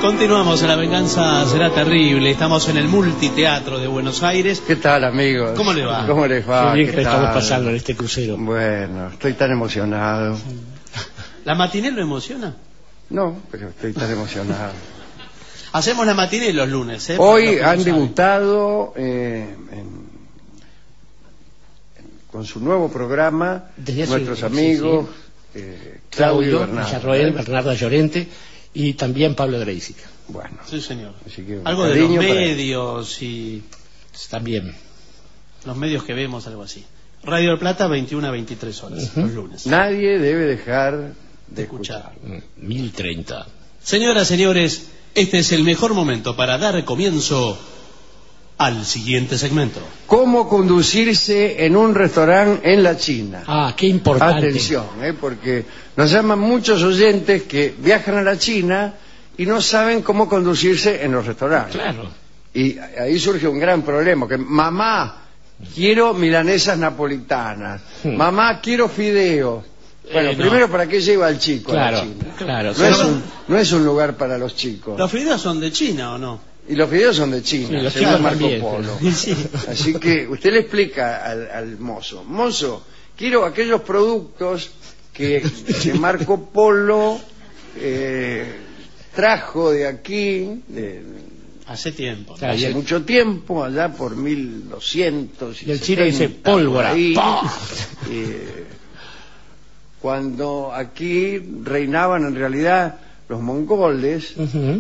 Continuamos, La Venganza Será Terrible. Estamos en el Multiteatro de Buenos Aires. ¿Qué tal, amigos? ¿Cómo le va? ¿Cómo les va? Qué bien que estamos tal? pasando en este crucero. Bueno, estoy tan emocionado. ¿La matiné lo emociona? No, pero estoy tan emocionado. Hacemos la matiné los lunes, ¿eh? Hoy han debutado con su nuevo programa nuestros amigos Claudio Bernardo. Villarroel, Bernardo Llorente y también Pablo Dreisic. Bueno, sí, señor. así que algo de los medios y también los medios que vemos, algo así. Radio del Plata, 21 a 23 horas, los lunes. Nadie debe dejar de escuchar. 1030. Señoras, señores, este es el mejor momento para dar comienzo al siguiente segmento. ¿Cómo conducirse en un restaurante en la China? Ah, qué importante. Atención, porque nos llaman muchos oyentes que viajan a la China y no saben cómo conducirse en los restaurantes. Claro. Y ahí surge un gran problema, que mamá, quiero milanesas napolitanas, mamá, quiero fideos. Bueno, primero, ¿para qué lleva al chico a la China? Claro. No es un lugar para los chicos. ¿Los fideos son de China o no? Y los fideos son de China, sí, los según Marco también, Polo. Sí. Así que usted le explica al mozo, quiero aquellos productos que Marco Polo trajo de aquí, hace tiempo. Claro, hace mucho tiempo, allá por 1200. Y el chino dice pólvora. Cuando aquí reinaban en realidad los mongoles,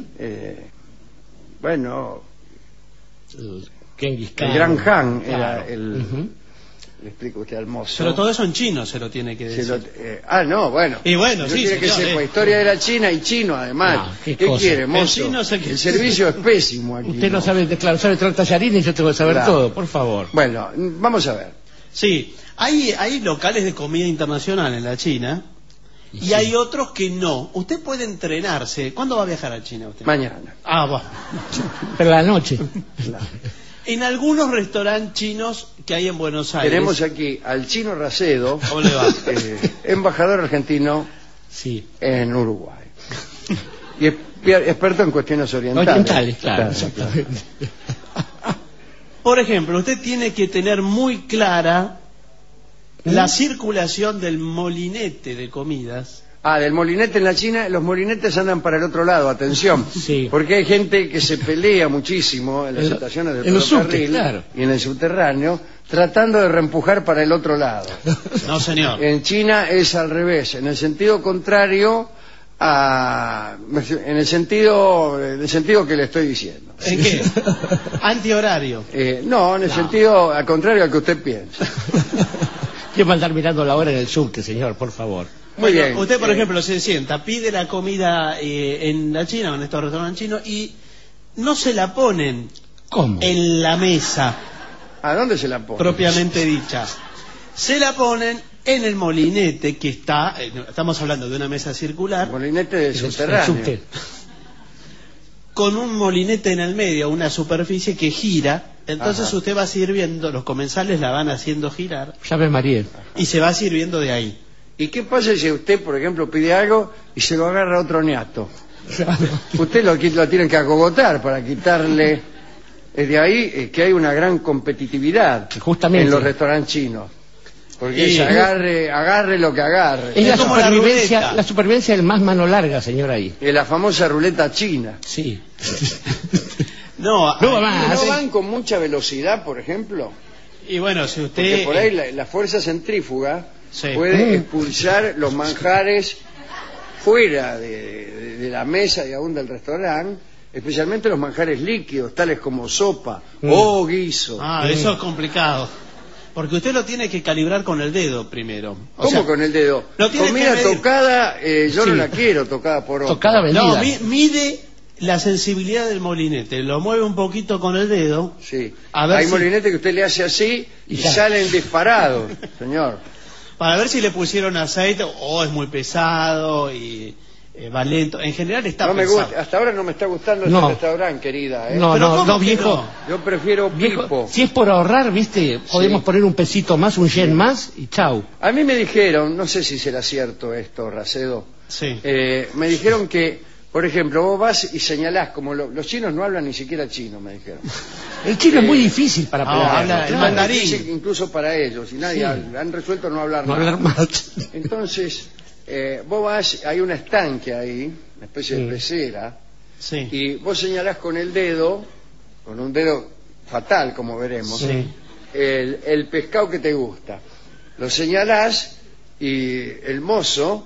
bueno, Genghis Khan. el Gran Han Claro. era el... Le explico usted al mozo. Pero todo eso en chino se lo tiene que decir. No, bueno. Y bueno, pero sí, tiene que señor, ser historia de la China y chino, además. No, ¿qué ¿Qué cosa? quiere, mozo? El chino es el servicio es pésimo aquí. Usted no sabe, claro, sabe traer tallarines y yo tengo que saber Claro. todo, por favor. Bueno, vamos a ver. Sí, hay locales de comida internacional en la China y hay otros que no. Usted puede entrenarse. ¿Cuándo va a viajar a China usted? Mañana. Ah, va. Pero a la noche. En algunos restaurantes chinos que hay en Buenos Aires. Tenemos aquí al Chino Racedo, ¿Cómo le va? embajador argentino Sí. en Uruguay. Y experto en cuestiones orientales. Claro, exactamente. Por ejemplo, usted tiene que tener muy clara la circulación del molinete de comidas. Del molinete en la China, los molinetes andan para el otro lado, atención. Sí. Porque hay gente que se pelea muchísimo en las estaciones del en los ferrocarril subtes, claro. y en el subterráneo, tratando de reempujar para el otro lado. No, señor. En China es al revés, en el sentido contrario en el sentido que le estoy diciendo. ¿En qué? Antihorario. No, en el sentido al contrario al que usted piensa. ¿Quién va a andar mirando la hora en el subte, señor? Por favor. Muy Bueno, bien. usted, por ejemplo, se sienta, pide la comida en la China, en estos restaurantes chinos, y no se la ponen ¿Cómo? en la mesa ¿A dónde se la pone? propiamente dicha. Se la ponen en el molinete que está, estamos hablando de una mesa circular, Molinete del El subterráneo. subte. con un molinete en el medio, una superficie que gira. Entonces Ajá. usted va sirviendo, los comensales la van haciendo girar Llame Mariel. y se va sirviendo de ahí. ¿Y qué pasa si usted, por ejemplo, pide algo y se lo agarra otro niato? Usted lo tienen que acogotar para quitarle. Es de ahí que hay una gran competitividad Justamente. en los restaurantes chinos. Porque Sí. es agarre lo que agarre. Es Es como la ruleta. la supervivencia del más mano larga, señor, ahí. Es la famosa ruleta china. Sí. No, No, ahí- mamá. ¿No van con mucha velocidad, por ejemplo? y bueno, si Porque usted... por ahí la fuerza centrífuga Sí. puede expulsar los manjares fuera de la mesa y aún del restaurante, especialmente los manjares líquidos, tales como sopa o guiso. Eso es complicado. Porque usted lo tiene que calibrar con el dedo primero. O ¿Cómo sea, con el dedo? lo tiene Comida que medir. tocada, yo no Sí. la quiero tocada por otro. Tocada vendida. No, mide la sensibilidad del molinete, lo mueve un poquito con el dedo. Sí. A ver Hay si- molinetes que usted le hace así y ya. salen disparados, señor. Para ver si le pusieron aceite o es muy pesado y va lento. En general está No me pesado. gusta, hasta ahora no me está gustando No. este restaurante, querida. No, Pero no, ¿cómo no, que viejo. no? Yo prefiero Viejo, Pipo. si es por ahorrar, viste, podemos poner un pesito más, un yen más y chau. A mí me dijeron, no sé si será cierto esto, Racedo, Sí. me dijeron que Por ejemplo, vos vas y señalás, como los chinos no hablan ni siquiera chino, me dijeron. El chino es muy difícil para No, aprender. habla el claro. mandarín. Difícil incluso para ellos, y nadie Sí. han resuelto no hablar No nada. hablar más. Entonces, vos vas, hay una estanque ahí, una especie de pecera, Sí. y vos señalás con el dedo, con un dedo fatal, como veremos, Sí. el pescado que te gusta. Lo señalás y el mozo,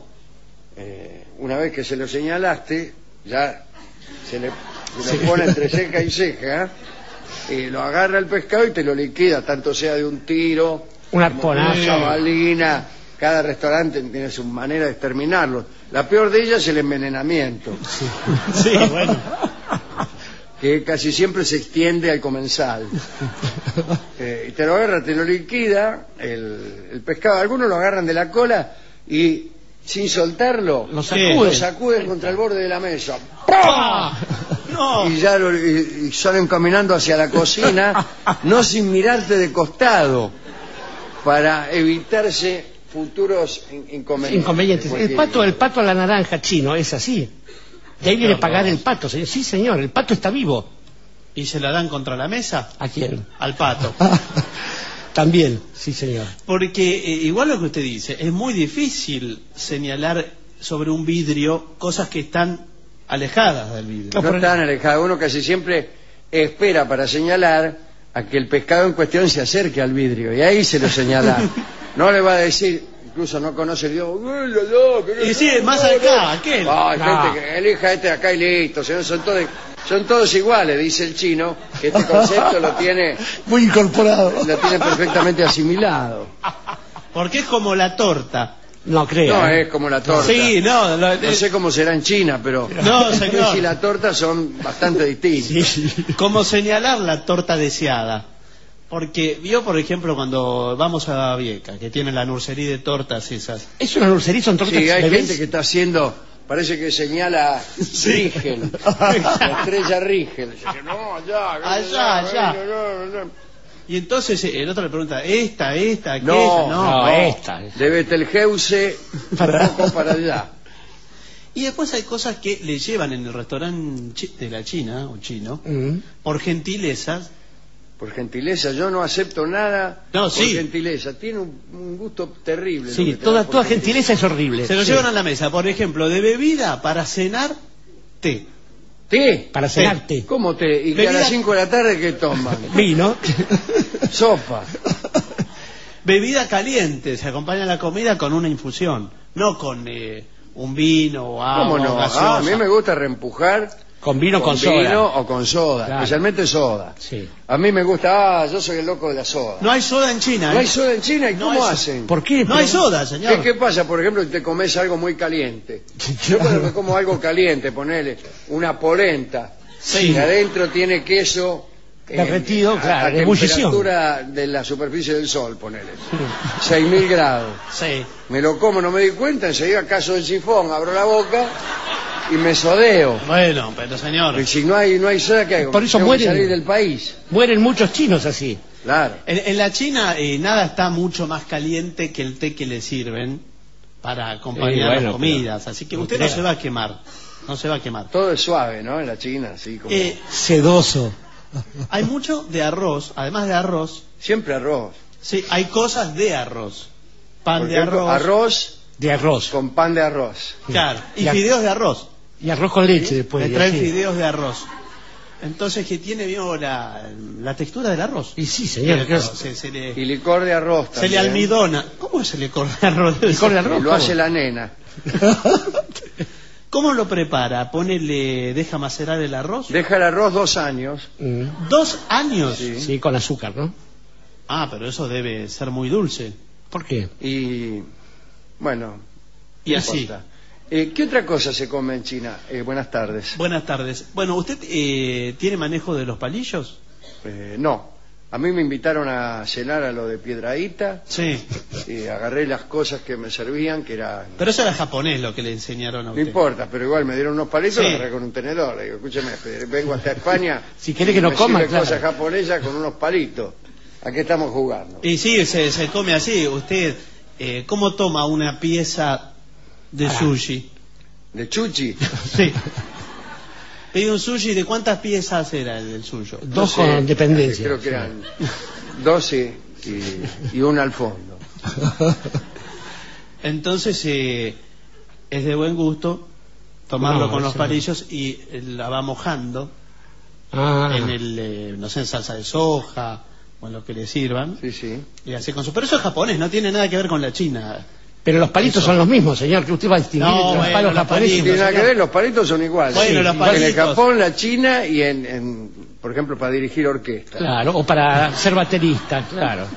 una vez que se lo señalaste, ya se le pone entre ceja y ceja, lo agarra el pescado y te lo liquida, tanto sea de un tiro, Un como arponazo. una jabalina. Cada restaurante tiene su manera de exterminarlo. La peor de ellas es el envenenamiento, Sí, bueno. que casi siempre se extiende al comensal. Y te lo agarra, te lo liquida el pescado. Algunos lo agarran de la cola y sin soltarlo Lo lo sacuden. sacuden contra el borde de la mesa. No. Y ya y salen caminando hacia la cocina, no sin mirarte de costado, para evitarse futuros inconvenientes. Inconvenientes. El pato a la naranja chino es así. De ahí viene pagar el pato, señor. Sí, señor, el pato está vivo. ¿Y se la dan contra la mesa? ¿A quién? Al pato. También, sí, señor. Porque igual lo que usted dice, es muy difícil señalar sobre un vidrio cosas que están alejadas del vidrio. No están alejados. Uno casi siempre espera para señalar a que el pescado en cuestión se acerque al vidrio, y ahí se lo señala. No le va a decir, incluso no conoce el idioma. Y sí, más acá, aquel. Hay gente que elija este de acá y listo. Son todos iguales, dice el chino, que este concepto lo tiene Muy incorporado. perfectamente asimilado. Porque es como la torta. No creo. No es como la torta. Sí, no. No sé cómo será en China, pero No, el señor. pez y la torta son bastante distintos. Como señalar la torta deseada. Porque vio, por ejemplo, cuando vamos a Vieca, que tiene la nursería de tortas esas. Es una dulcería, son tortas Sí, hay bebés. gente que está haciendo, parece que señala Rigel, la estrella Rigel. Dice, no, Allá. Y entonces el otro le pregunta, ¿esta, aquella? No, esta. De Betelgeuse, un poco para allá. Y después hay cosas que le llevan en el restaurante de la China, o chino, Mm. por gentilezas. Por gentileza, yo no acepto nada No, por sí. gentileza. Tiene un gusto terrible. lo Sí, que te da toda por gentileza es horrible. Se lo Sí. llevan a la mesa, por ejemplo, de bebida para cenar, té. ¿Té? Para cenarte. ¿Cómo té? ¿Y que a Bebida- las 5 de la tarde qué toman? Vino. Sopa. Bebida caliente, se acompaña la comida con una infusión, no con un vino o agua. ¿Cómo no? o gaseosa. A mí me gusta reempujar Con vino con vino soda. o con soda, Claro. especialmente soda. Sí. A mí me gusta, yo soy el loco de la soda. No hay soda en China. ¿No ¿eh? hay soda en China? ¿Y No cómo hay hacen? ¿Por qué? No hay soda, señor. ¿Qué pasa, por ejemplo, si te comes algo muy caliente? Yo cuando me como algo caliente, ponele una polenta, Sí. y adentro tiene queso Derretido, claro, a en ebullición. temperatura de la superficie del sol, ponele. 6.000 grados. Sí. Me lo como, no me di cuenta, enseguida caso del sifón, abro la boca y me sodeo. Bueno, pero señor, Y si no hay soda, ¿qué hago? Por eso Tengo que mueren. salir del país. Mueren muchos chinos así. Claro. en la China nada está mucho más caliente que el té que le sirven para acompañar bueno, las comidas, así que no usted no crea. se va a quemar, no se va a quemar. Todo es suave, ¿no? En la China, así como... Sedoso. Hay mucho de arroz, además de arroz, Siempre arroz. sí, hay cosas de arroz, pan Por de ejemplo, arroz, arroz De arroz. con pan de arroz. claro, y Ya. fideos de arroz. Y arroz con leche después. Le y traen así. fideos de arroz. Entonces, que tiene vio la textura del arroz. Y sí, señor. ¿qué es? Se le, Y licor de arroz se le también. almidona. ¿Cómo se le corta el arroz? Licor de Y arroz. lo hace la nena. ¿Cómo lo prepara? Deja macerar el arroz. Deja el arroz 2 años. Mm. 2 años. Sí. Sí, con azúcar, ¿no? Ah, pero eso debe ser muy dulce. ¿Por qué? Y bueno, Y no así. importa. ¿Qué otra cosa se come en China? Buenas tardes. Buenas tardes. Bueno, ¿usted tiene manejo de los palillos? No, a mí me invitaron a cenar a lo de Piedrahíta. Sí. Agarré las cosas que me servían, que eran... Pero eso era japonés lo que le enseñaron a No usted. importa, pero igual me dieron unos palitos Sí. y agarré con un tenedor. Le digo, escúcheme, vengo hasta España. Si quiere que no me coma, sirve claro. cosas japonesas con unos palitos. ¿A qué estamos jugando? Y sí, se come así. ¿Usted cómo toma una pieza de sushi? ¿De chuchi? Sí. Pedí un sushi, ¿de cuántas piezas era el suyo? Dos con dependencia. Creo que eran 12 y una al fondo. Entonces es de buen gusto tomarlo con los sí. palillos y la va mojando en el, no sé, en salsa de soja o en lo que le sirvan. Sí, sí. Y así con su... Pero eso es japonés, no tiene nada que ver con la China. Pero los palitos son los mismos, señor, que usted va a distinguir No, entre los bueno, palos los japoneses. palitos, Tiene nada que señor. ver, los palitos son iguales. Bueno, los En palitos. el Japón, la China y por ejemplo, para dirigir orquesta. Claro, o para ser baterista, claro.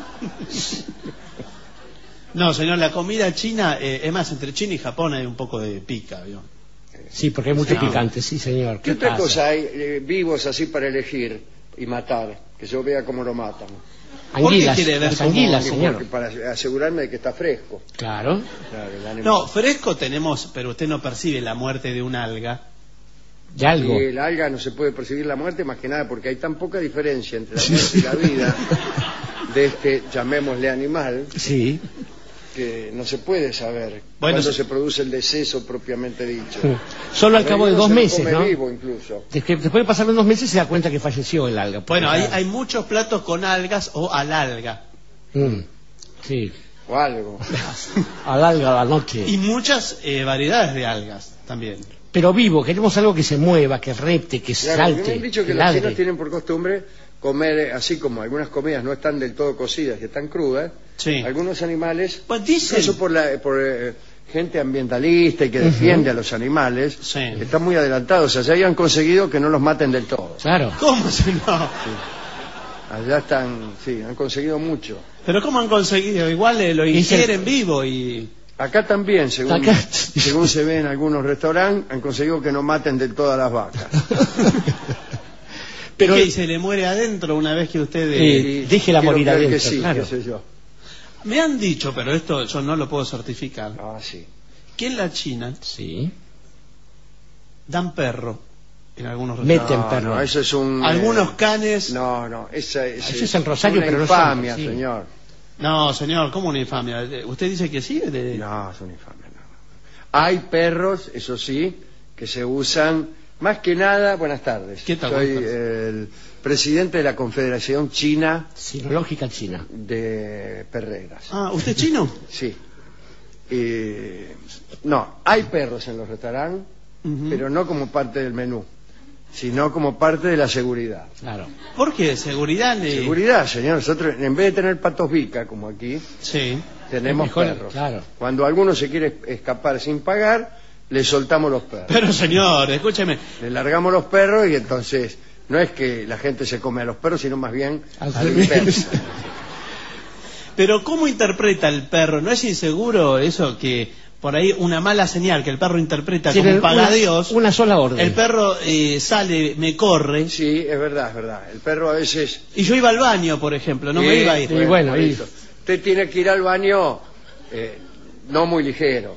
No, señor, la comida china, es más, entre China y Japón hay un poco de pica, ¿vio? Sí, porque hay mucho picante, sí, señor. ¿Qué otra cosa hay vivos así para elegir y matar? Que yo vea cómo lo matan. Anguilas, quiere ver las cómo- anguilas, Porque señor. para asegurarme de que está fresco. Claro. Claro, el animal. No, fresco tenemos, pero usted no percibe la muerte de un alga. De algo. Y el alga no se puede percibir la muerte más que nada porque hay tan poca diferencia entre la muerte y la vida de este, llamémosle animal, Sí. que no se puede saber Bueno, cuándo sí. se produce el deceso propiamente dicho. Solo al cabo de Pero 2 se lo meses, come ¿no? vivo incluso. Después de pasar los 2 meses se da cuenta que falleció el alga. Bueno, hay muchos platos con algas o al alga. Sí. O algo. Al alga a la noche. Y muchas variedades de algas también. Pero vivo, queremos algo que se mueva, que repte, que Claro, porque me salte, han dicho que que los chinos ladre. tienen por costumbre comer, así como algunas comidas no están del todo cocidas y están crudas, Sí. algunos animales, Pues dicen... eso por gente ambientalista y que defiende a los animales, Sí. están muy adelantados. Allá ya han conseguido que no los maten del todo. Claro. ¿Cómo se no? Allá están, sí, han conseguido mucho. Pero ¿cómo han conseguido? Igual lo ingieren vivo y... Acá también, según, Acá. según se ve en algunos restaurantes, han conseguido que no maten del todo a las vacas. Pero ¿qué? ¿Y se le muere adentro una vez que usted... Y déjela quiero morir creer adentro, que sí, claro. qué sé yo. Me han dicho, pero esto yo no lo puedo certificar, Ah, sí. que en la China Sí. dan perro en algunos Meten restaurantes. perro. No, eso es un... Algunos canes... No, esa Eso es en Rosario, una pero no infamia, siempre, sí. señor. No, señor, ¿cómo una infamia? ¿Usted dice que sí? No, es una infamia. No. Hay perros, eso sí, que se usan más que nada. Buenas tardes. ¿Qué tal? Soy Buenas el presidente de la Confederación China Sinológica China. de Perreras. Ah, ¿usted es chino? Sí. No, hay perros en los restaurantes, Ujú. pero no como parte del menú, sino como parte de la seguridad. Claro. ¿Por qué? ¿Seguridad? Seguridad, señor. Nosotros, en vez de tener patos bica, como aquí, Sí. tenemos Mejor, perros. claro. Cuando alguno se quiere escapar sin pagar, le soltamos los perros. Pero señor, escúcheme. Le largamos los perros y entonces no es que la gente se come a los perros, sino más bien Al al revés. inverso. Pero ¿cómo interpreta el perro? ¿No es inseguro eso que por ahí una mala señal que el perro interpreta como Tiene un pagadios? una sola orden. El perro sale, me corre. Sí, es verdad, es verdad. El perro a veces... Y yo iba al baño, por ejemplo, no me iba a ir. Y bueno, por y- eso. Usted tiene que ir al baño no muy ligero.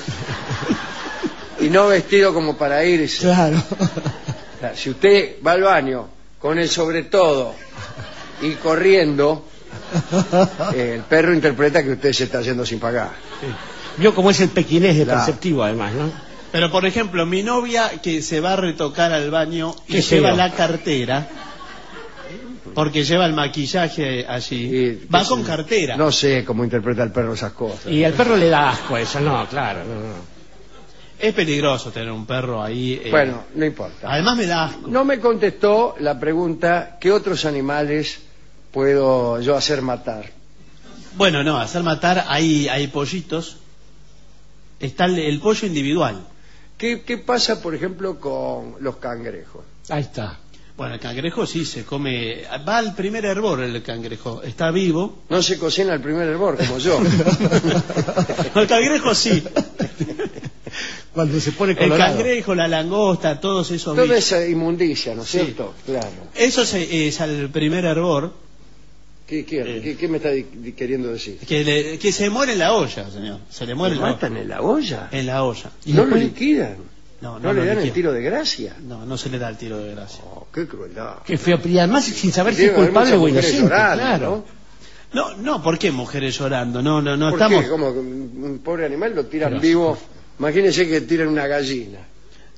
Y no vestido como para irse. Claro. O sea, si usted va al baño con el sobre todo y corriendo, el perro interpreta que usted se está yendo sin pagar. Vio cómo es el pequinés de Claro. perceptivo, además, ¿no? Pero por ejemplo, mi novia que se va a retocar al baño y Qué lleva feo. la cartera, porque lleva el maquillaje allí, Y- va con cartera. No sé cómo interpreta el perro esas cosas. Y al perro le da asco eso, no, claro. No. Es peligroso tener un perro ahí. Bueno, no importa. Además me da asco. No me contestó la pregunta, ¿qué otros animales puedo yo hacer matar? Bueno, no, hacer matar, hay pollitos. Está el pollo individual. ¿Qué pasa, por ejemplo, con los cangrejos? Ahí está. Bueno, el cangrejo sí se come, va al primer hervor el cangrejo, está vivo. No se cocina el primer hervor, como yo. El cangrejo sí. Cuando se pone El colorado. cangrejo, la langosta, todos esos Toda bichos. esa inmundicia, ¿no es Sí. cierto? Claro. Eso es al primer hervor, ¿Qué me está queriendo decir? que se muere en la olla, señor. Se le muere ¿Lo en la matan en la olla? En la olla. ¿Y ¿No lo después? liquidan? No, ¿No le lo dan el liquida. tiro de gracia? No, no se le da el tiro de gracia. Oh, qué crueldad. Qué feo. Y además sin saber si Debe es haber culpable muchas o mujeres inocente. llorando, Claro. No, no, ¿por qué mujeres llorando? No, no, no ¿Por estamos. qué? Como que un pobre animal lo tiran Pero- vivo. Imagínense que tiran una gallina.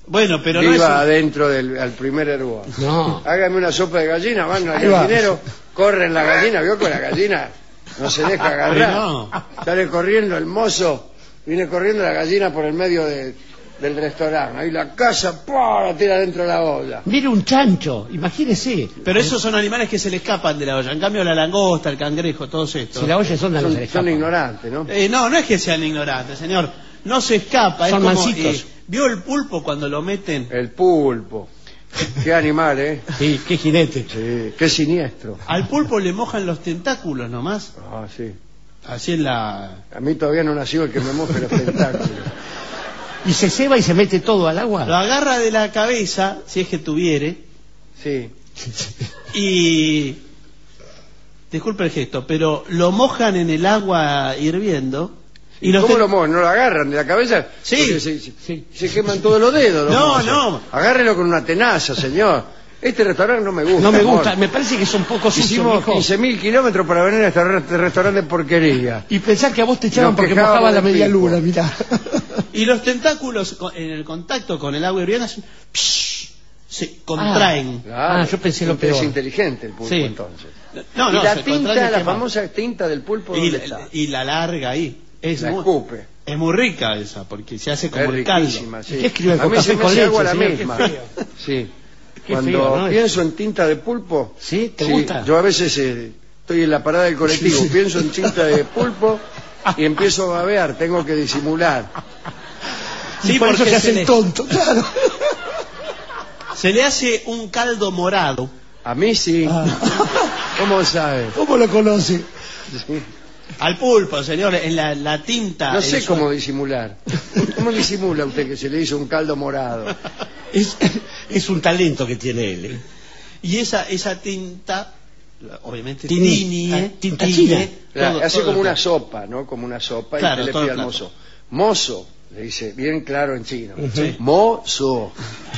Bueno, pero no es viva un- adentro al primer hervor. No. Hágame una sopa de gallina, van al Ahí va. gallinero, corren la gallina, vio con la gallina, no se deja agarrar. No. Sale corriendo el mozo, viene corriendo la gallina por el medio del restaurante. Ahí la casa, ¡pua!, la tira dentro de la olla. Mire un chancho, imagínese. Pero esos son animales que se le escapan de la olla. En cambio, la langosta, el cangrejo, todos estos. Si la olla es honda, no se le Son escapa. ignorantes, ¿no? No es que sean ignorantes, señor. No se escapa. Son es como, mansitos. ¿vio el pulpo cuando lo meten? El pulpo. Qué animal, ¿eh? Sí, qué jinete. Sí, qué siniestro. Al pulpo le mojan los tentáculos nomás. Ah, sí. Así en la... A mí todavía no nació el que me moje los tentáculos. Y se ceba y se mete todo al Lo agua. agarra de la cabeza, si es que tuviere, Sí. y... Disculpe el gesto, pero lo mojan en el agua hirviendo. Y los ¿Cómo ten- lo mojan? ¿No lo agarran de la cabeza? Sí. Porque Sí. se queman todos los dedos. los No, mozos. no. Agárrelo con una tenaza, señor. Este restaurante no me gusta. No me amor. gusta, me parece que son poco sucios, Hicimos viejo. 15.000 kilómetros para venir a este restaurante de porquería. Y pensar que a vos te echaban Nos porque quejábamos mojabas la del media pico. luna, mirá. Y los tentáculos en el contacto con el agua hirviendo hacen... se contraen. Claro. Yo pensé lo Es peor. inteligente el pulpo, Sí. entonces. No, y no, la se tinta, contraen y la queman. famosa tinta del pulpo, Y ¿dónde la, está? y la larga ahí. Es La muy, escupe. es muy rica esa, porque se hace como Es el caldo. riquísima, sí. ¿Qué escriben A con mí se café me con hace agua leche, la señor? Qué misma. feo. Sí. Qué Cuando feo, ¿no? pienso en tinta de pulpo, ¿Sí? ¿Te gusta? yo a veces estoy en la parada del colectivo, pienso en tinta de pulpo y empiezo a babear, tengo que disimular. Sí, Sí, por eso porque se hace le- el tonto, claro. Se le hace un caldo morado. A mí sí. Ah. ¿Cómo sabe? ¿Cómo lo conoce? Sí. Al pulpo, señor, en la tinta. No el sé suelo. cómo disimular. ¿Cómo disimula usted que se le hizo un caldo morado? Es un talento que tiene él. ¿eh? Y esa tinta, obviamente, Tinta tiñe china. todo- Así todo como el una plato. sopa, ¿no? Como una sopa. Claro, y usted le todo pide el al plato. mozo. Mozo, le dice bien claro en chino. Sí. Mozo.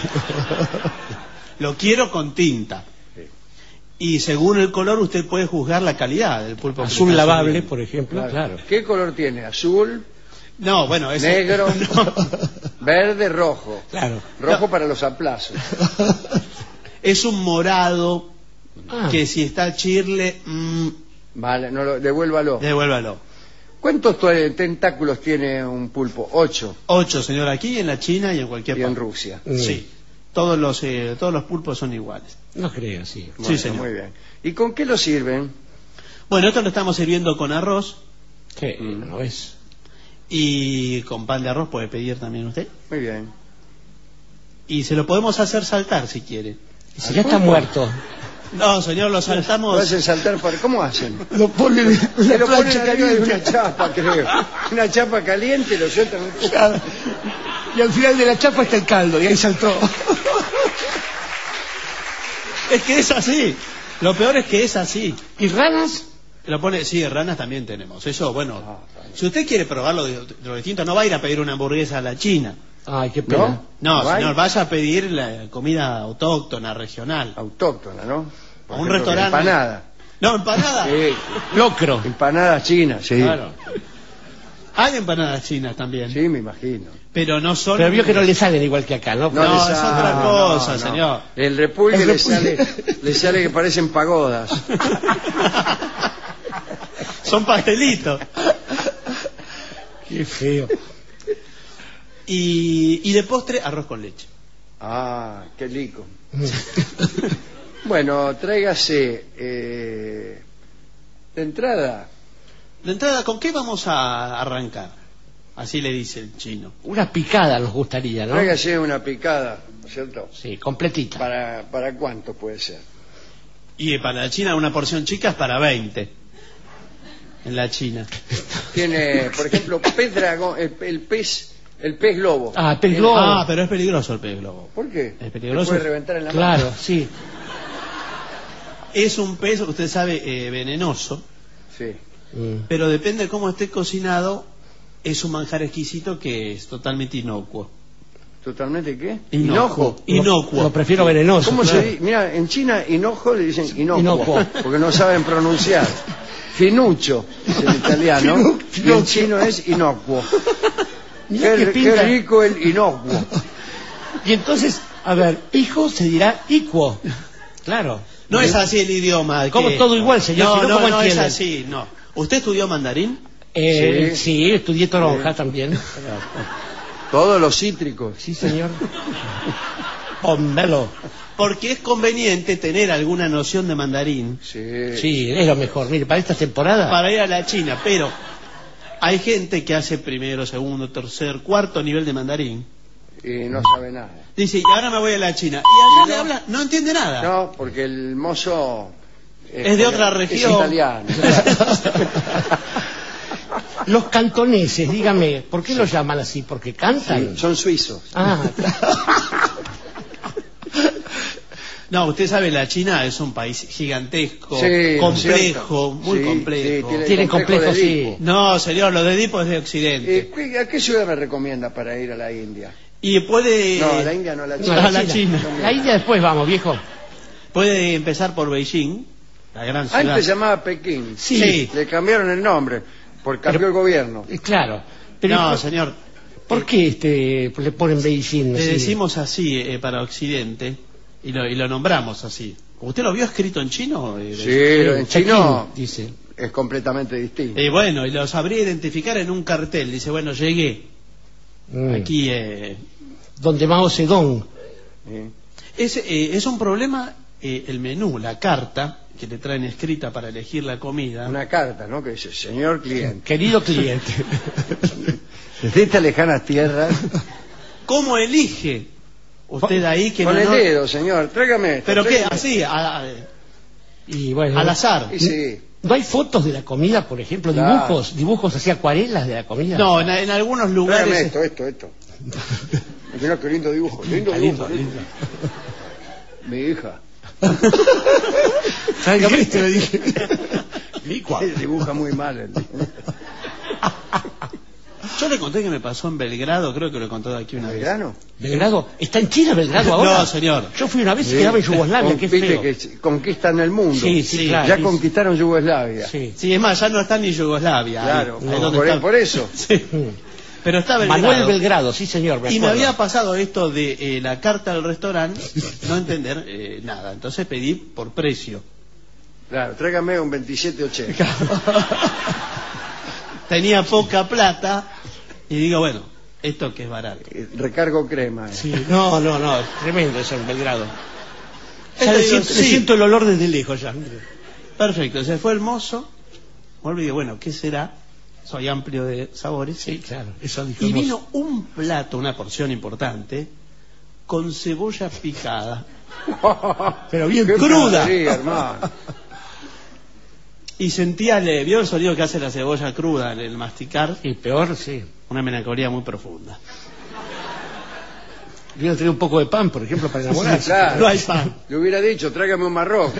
Lo quiero con tinta. Sí. Y según el color usted puede juzgar la calidad del pulpo. que Azul está lavable, sirviendo. por ejemplo, claro. ¿Qué color tiene? ¿Azul, No, bueno, ese... negro, No. verde, rojo? Claro. Rojo para los aplazos. Es un morado Ah, que si está chirle, Vale, devuélvalo. devuélvalo. ¿Cuántos tentáculos tiene un pulpo? 8. 8, señor, aquí en la China y en cualquier Y en parte. Rusia. Sí. Todos los pulpos son iguales. no creo, sí. Bueno, señor. Muy bien. ¿Y con qué lo sirven? Bueno, esto lo estamos sirviendo con arroz Sí, no es. y con pan de arroz puede pedir también usted. Muy bien. Y se lo podemos hacer saltar si quiere. Y si ya está muerto, No, señor, lo ¿Lo saltamos. hacen saltar para... ¿Cómo hacen? lo ponen en Se la lo ponen plancha arriba de caliente. una chapa, creo. Una chapa caliente, lo sueltan. Claro. Y al final de la chapa está el caldo, y ahí saltó. Es que es así. Lo peor es que es así. ¿Y ranas? Lo pone, sí, ranas también tenemos. Eso, bueno, si usde quiere probarlo de lo distinto, no va a ir a pedir una hamburguesa a la China. Ay, qué pena. No, ¿Vai? señor, vaya a pedir la comida autóctona, regional. Autóctona, ¿no? Por A un ejemplo, restaurante. Empanada. No, empanada. Sí. Locro. Empanadas chinas, sí. Claro. Hay empanadas chinas también. Sí, me imagino. Pero no son... Pero vio que no le salen igual que acá, ¿no? No, le es sale, otra cosa, señor. El repulgue El le repulgue. le sale que parecen pagodas. Son pastelitos. Qué feo. Y de postre, arroz con leche. Ah, qué rico. Bueno, tráigase de entrada. De entrada, ¿con qué vamos a arrancar? Así le dice el chino. Una picada nos gustaría, ¿no? Tráigase una picada, ¿no es cierto? Sí, completita. ¿Para cuánto puede ser? Y para la China una porción chica es para 20. En la China. Tiene, por ejemplo, pez dragón, el pez globo. Ah, pez globo. Ah, pero es peligroso el pez globo. ¿Por qué? Es peligroso. ¿Se puede reventar en la mano? Claro, sí. Es un pez, usted sabe, venenoso, Sí. pero depende de cómo esté cocinado, es un manjar exquisito que es totalmente inocuo. ¿Totalmente qué? Inocuo. Inocuo. Lo prefiero venenoso. ¿Cómo claro. se dice? Mira, en China inojo le dicen inocuo, Inocuo. porque no saben pronunciar. Finuccio es en italiano, y en chino es inocuo. Mirá qué Qué pinta. rico el inocuo. Y entonces, a ver, hijo se dirá iquo. Claro. No es así el idioma. Como todo igual, señor. No, si no, ¿cómo no es entienden? así, no. ¿Usted estudió mandarín? Sí, estudié toronja también. Todos los cítricos. Sí, señor. Pónmelo. Porque es conveniente tener alguna noción de mandarín Sí. Sí, es lo mejor. Mire, para esta temporada. para ir a la China, pero hay gente que hace primero, segundo, tercer, cuarto nivel de mandarín. Y no sabe nada. Dice, y ahora me voy a la China. Y allá le habla, no entiende nada. No, porque el mozo... Es de otra región. Es italiano. Los cantoneses, dígame, ¿por qué los llaman así? ¿Porque cantan? Son suizos. Ah, No, usted sabe, la China es un país gigantesco, Sí, complejo, ¿cierto? muy Sí, complejo. sí, Tienen complejo, de sí. Edipo. No, señor, lo de Edipo es de Occidente. ¿A qué ciudad me recomienda para ir a la India? Y puede... No, a la India no, a la no, China. a la China. La India después vamos, viejo. Puede empezar por Beijing, la gran ciudad. Antes se llamaba Pekín. Sí. Le cambiaron el nombre, porque cambió el gobierno. Claro. Pero No, ¿por- señor, ¿Por qué le ponen Beijing? le así? decimos así para Occidente y lo nombramos así. ¿Usted lo vio escrito en chino? Sí, en chino Pekín, dice. es completamente distinto. Bueno, y lo sabría identificar en un cartel. Dice, bueno, llegué. Aquí... Donde Mao Zedong. Es un problema el menú, la carta que le traen escrita para elegir la comida. Una carta, ¿no? Que dice, señor cliente, Querido cliente. desde estas lejanas tierras, ¿Cómo elige usted ahí que con no- el no- dedo, señor, tráigame esto, ¿Pero qué? tráigame Así, Y bueno, al azar. esto. Y sí, ¿no hay fotos de la comida, por ejemplo? Claro. Dibujos así, acuarelas de la comida. No, en algunos tráigame lugares... esto. Mirá qué lindo dibujo, lindo Lindo, dibujo. lindo. Mi hija, Tráigame este, le dije. dibuja muy mal. Yo le conté que me pasó en Belgrado, creo que lo he contado aquí una vez. ¿Belgrano? ¿Belgrado? ¿Está en China Belgrado ahora? No, señor. Yo fui una vez y quedaba en Yugoslavia, qué Viste feo. que conquistan el mundo. Sí, sí, claro. Ya Sí, conquistaron Yugoslavia. Sí. Sí, es más, ya no está ni Yugoslavia. Claro, ahí donde por, está. por eso. Sí. Pero está Belgrado. Manuel Belgrado, sí señor. Y me acuerdo. había pasado esto de la carta del restaurante, no entender nada. Entonces pedí por precio. Claro, tráigame un 2780. Tenía poca plata y digo, bueno, esto que es barato. Recargo crema. Sí, no, es tremendo eso en Belgrado. Ya Este le digo, siento, le sí. siento el olor desde lejos ya. mire. Perfecto, se fue el mozo. Vuelvo y digo, bueno, ¿qué será? Soy amplio de sabores. Sí, claro, eso dijo Y el mozo. vino un plato, una porción importante, con cebolla picada. Pero bien Qué cruda. Sí, hermano. Y sentía, vio el sonido que hace la cebolla cruda en el masticar, Y peor, sí. una melancolía muy profunda. Yo traer un poco de pan, por ejemplo, para enamorarse. Claro. No hay pan. Le hubiera dicho, tráigame un marroco.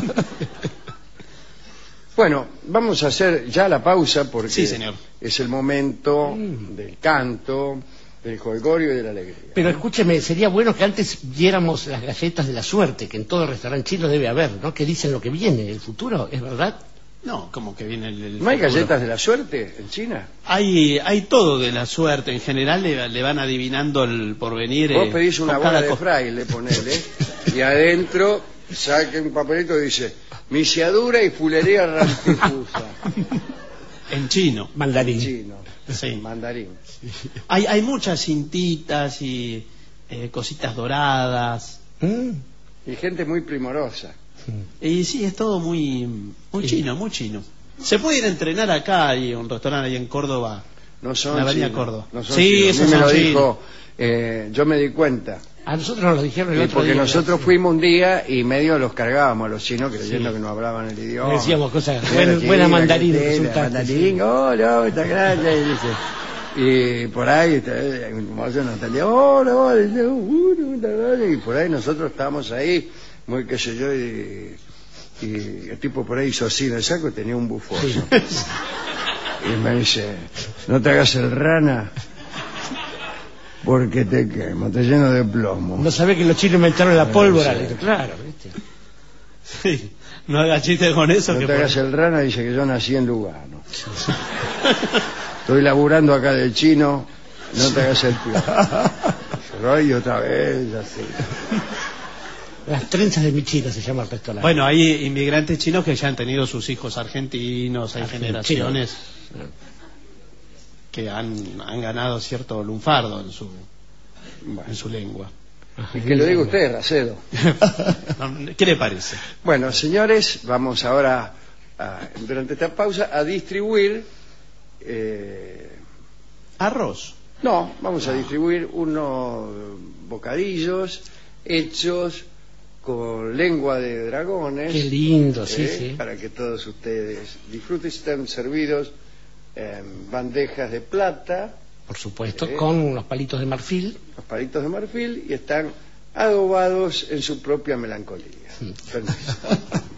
Bueno, vamos a hacer ya la pausa porque Sí, señor. es el momento del canto, del jolgorio y de la alegría. Pero escúcheme, sería bueno que antes viéramos las galletas de la suerte, que en todo restaurante chino debe haber, ¿no? Que dicen lo que viene, el futuro, ¿es verdad? No, como que viene el ¿No hay futuro. galletas de la suerte en China? Hay todo de la suerte. En general le van adivinando el porvenir. Vos pedís una con bola cada de cosa. fraile, ponele, y adentro saque un papelito y dice, misiadura y fulería rantifusa. En chino. Mandarín. Chino, Sí. mandarín. Hay muchas cintitas y cositas doradas. ¿Mm? Y gente muy primorosa. Y sí, es todo muy chino, muy chino. Se puede ir a entrenar acá, hay un restaurante ahí en Córdoba. No son En la Avenida chinos, Córdoba. no son Sí, chinos. A esos mí me son lo chinos. dijo, yo me di cuenta. A nosotros nos lo dijeron el otro Porque día. nosotros fuimos un día y medio los cargábamos a los chinos creyendo que no hablaban el idioma. Decíamos cosas, Era buena mandarín, china, resultaste, mandarín, oh, no, está grande, y dice. Y por ahí, como yo no entendía, oh, no, dice, está grande, y por ahí nosotros estábamos ahí, muy qué sé yo, y el tipo por ahí hizo así en el saco y tenía un bufón. Y me dice, no te hagas el rana, porque te quemo, te lleno de plomo. No sabés que los chinos inventaron la pólvora. sí. Le digo, claro, ¿viste? Sí. No haga chiste con eso. No que te por- hagas el rana, dice que yo nací en Lugano. Estoy laburando acá del chino, no te hagas el piojo. Ay, otra vez, así. Las trenzas de mi chino se llama el restaurante. Bueno, hay inmigrantes chinos que ya han tenido sus hijos argentinos, hay generaciones que han ganado cierto lunfardo en su lengua. Y que lo diga usted, Racedo. ¿Qué le parece? Bueno, señores, vamos ahora, durante esta pausa, a distribuir... Arroz. No, vamos a distribuir unos bocadillos hechos con lengua de dragones. Qué lindo, sí, sí. Para que todos ustedes disfruten. Están servidos en bandejas de plata. Por supuesto, con unos palitos de marfil. Los palitos de marfil, y están adobados en su propia melancolía. Permiso.